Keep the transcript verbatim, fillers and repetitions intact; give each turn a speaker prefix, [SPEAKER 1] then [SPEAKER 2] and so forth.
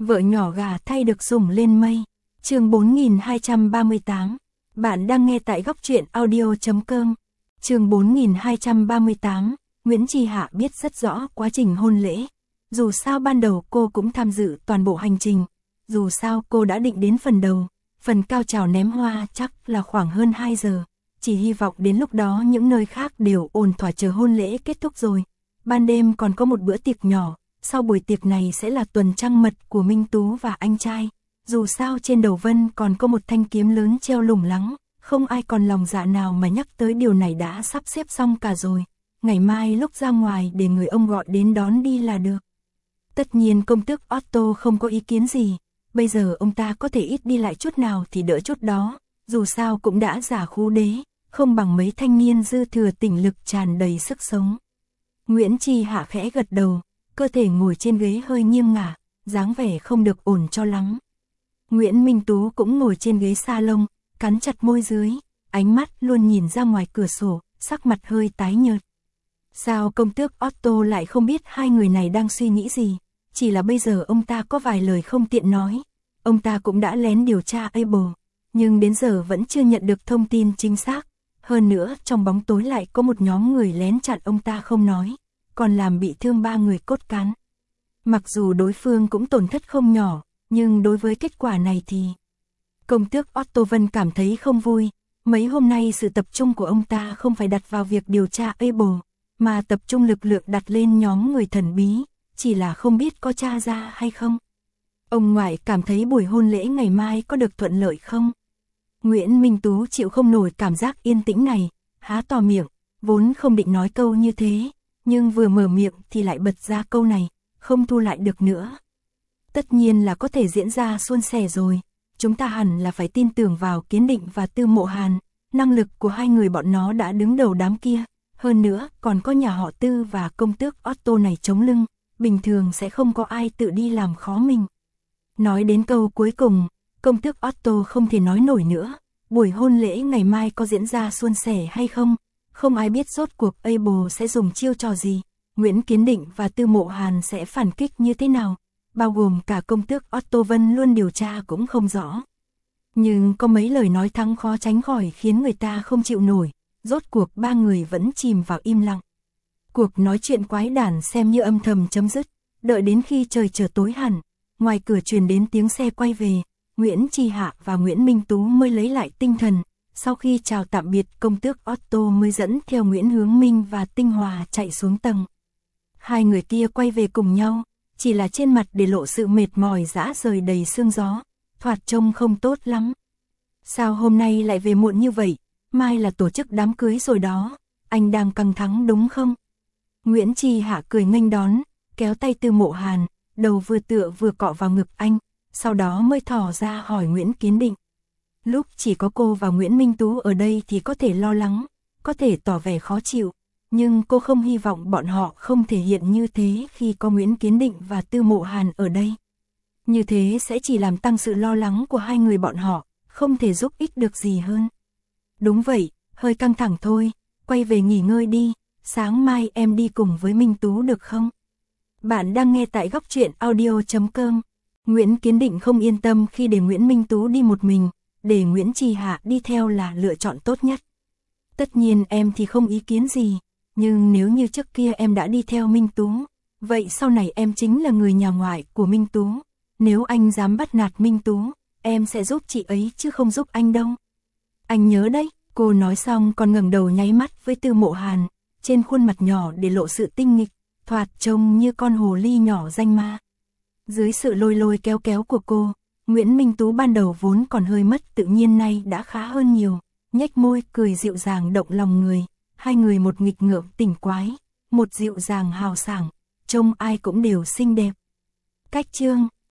[SPEAKER 1] Vợ nhỏ gà thay được sủng lên mây. Chương bốn nghìn hai trăm ba mươi tám. Bạn đang nghe tại góc truyện audio chấm com. Chương bốn nghìn hai trăm ba mươi tám. Nguyễn Chi Hạ biết rất rõ quá trình hôn lễ. Dù sao ban đầu cô cũng tham dự toàn bộ hành trình. Dù sao cô đã định đến phần đầu. Phần cao trào ném hoa chắc là khoảng hơn hai giờ. Chỉ hy vọng đến lúc đó những nơi khác đều ổn thỏa chờ hôn lễ kết thúc rồi. Ban đêm còn có một bữa tiệc nhỏ. Sau buổi tiệc này sẽ là tuần trăng mật của Minh Tú và anh trai. Dù sao trên đầu Vân còn có một thanh kiếm lớn treo lủng lẳng, không ai còn lòng dạ nào mà nhắc tới điều này, đã sắp xếp xong cả rồi. Ngày mai lúc ra ngoài để người ông gọi đến đón đi là được. Tất nhiên công tước Otto không có ý kiến gì. Bây giờ ông ta có thể ít đi lại chút nào thì đỡ chút đó. Dù sao cũng đã giả khú đế, không bằng mấy thanh niên dư thừa tỉnh lực tràn đầy sức sống. Nguyễn Chi Hạ khẽ gật đầu, cơ thể ngồi trên ghế hơi nghiêng ngả, dáng vẻ không được ổn cho lắm. Nguyễn Minh Tú cũng ngồi trên ghế salon, cắn chặt môi dưới, ánh mắt luôn nhìn ra ngoài cửa sổ, sắc mặt hơi tái nhợt. Sao công tước Otto lại không biết hai người này đang suy nghĩ gì? Chỉ là bây giờ ông ta có vài lời không tiện nói. Ông ta cũng đã lén điều tra Abel, nhưng đến giờ vẫn chưa nhận được thông tin chính xác. Hơn nữa trong bóng tối lại có một nhóm người lén chặn ông ta không nói, còn làm bị thương ba người cốt cán. Mặc dù đối phương cũng tổn thất không nhỏ, nhưng đối với kết quả này thì công tước Otto Vân cảm thấy không vui. Mấy hôm nay sự tập trung của ông ta không phải đặt vào việc điều tra Abel, mà tập trung lực lượng đặt lên nhóm người thần bí, chỉ là không biết có tra ra hay không. Ông ngoại cảm thấy buổi hôn lễ ngày mai có được thuận lợi không? Nguyễn Minh Tú chịu không nổi cảm giác yên tĩnh này, há to miệng, vốn không định nói câu như thế, nhưng vừa mở miệng thì lại bật ra câu này, không thu lại được nữa. Tất nhiên là có thể diễn ra suôn sẻ rồi, chúng ta hẳn là phải tin tưởng vào Kiến Định và Tư Mộ Hàn, năng lực của hai người bọn nó đã đứng đầu đám kia, hơn nữa còn có nhà họ Tư và công tước Otto này chống lưng, bình thường sẽ không có ai tự đi làm khó mình. Nói đến câu cuối cùng, công tước Otto không thể nói nổi nữa, buổi hôn lễ ngày mai có diễn ra suôn sẻ hay không, không ai biết rốt cuộc Abel sẽ dùng chiêu trò gì, Nguyễn Kiến Định và Tư Mộ Hàn sẽ phản kích như thế nào, bao gồm cả công tước Otto Vân luôn điều tra cũng không rõ. Nhưng có mấy lời nói thắng khó tránh khỏi khiến người ta không chịu nổi, rốt cuộc ba người vẫn chìm vào im lặng. Cuộc nói chuyện quái đản xem như âm thầm chấm dứt, đợi đến khi trời trở tối hẳn, ngoài cửa truyền đến tiếng xe quay về, Nguyễn Chi Hạ và Nguyễn Minh Tú mới lấy lại tinh thần. Sau khi chào tạm biệt công tước Otto mới dẫn theo Nguyễn Hướng Minh và Tinh Hòa chạy xuống tầng. Hai người kia quay về cùng nhau, chỉ là trên mặt để lộ sự mệt mỏi rã rời đầy sương gió, thoạt trông không tốt lắm. Sao hôm nay lại về muộn như vậy, mai là tổ chức đám cưới rồi đó, anh đang căng thẳng đúng không? Nguyễn Chi Hạ cười nghênh đón, kéo tay Tư Mộ Hàn, đầu vừa tựa vừa cọ vào ngực anh, sau đó mới thò ra hỏi Nguyễn Kiến Định. Lúc chỉ có cô và Nguyễn Minh Tú ở đây thì có thể lo lắng, có thể tỏ vẻ khó chịu, nhưng cô không hy vọng bọn họ không thể hiện như thế khi có Nguyễn Kiến Định và Tư Mộ Hàn ở đây. Như thế sẽ chỉ làm tăng sự lo lắng của hai người bọn họ, không thể giúp ích được gì hơn. Đúng vậy, hơi căng thẳng thôi, quay về nghỉ ngơi đi, sáng mai em đi cùng với Minh Tú được không? Bạn đang nghe tại góc truyện audio chấm com. Nguyễn Kiến Định không yên tâm khi để Nguyễn Minh Tú đi một mình, để Nguyễn Chi Hạ đi theo là lựa chọn tốt nhất. Tất nhiên em thì không ý kiến gì, nhưng nếu như trước kia em đã đi theo Minh Tú, vậy sau này em chính là người nhà ngoại của Minh Tú. Nếu anh dám bắt nạt Minh Tú, em sẽ giúp chị ấy chứ không giúp anh đâu. Anh nhớ đấy, cô nói xong còn ngẩng đầu nháy mắt với Tư Mộ Hàn, trên khuôn mặt nhỏ để lộ sự tinh nghịch, thoạt trông như con hồ ly nhỏ danh ma. Dưới sự lôi lôi kéo kéo của cô, Nguyễn Minh Tú ban đầu vốn còn hơi mất tự nhiên nay đã khá hơn nhiều, nhếch môi cười dịu dàng động lòng người, hai người một nghịch ngợm tỉnh quái, một dịu dàng hào sảng, trông ai cũng đều xinh đẹp. Cách chương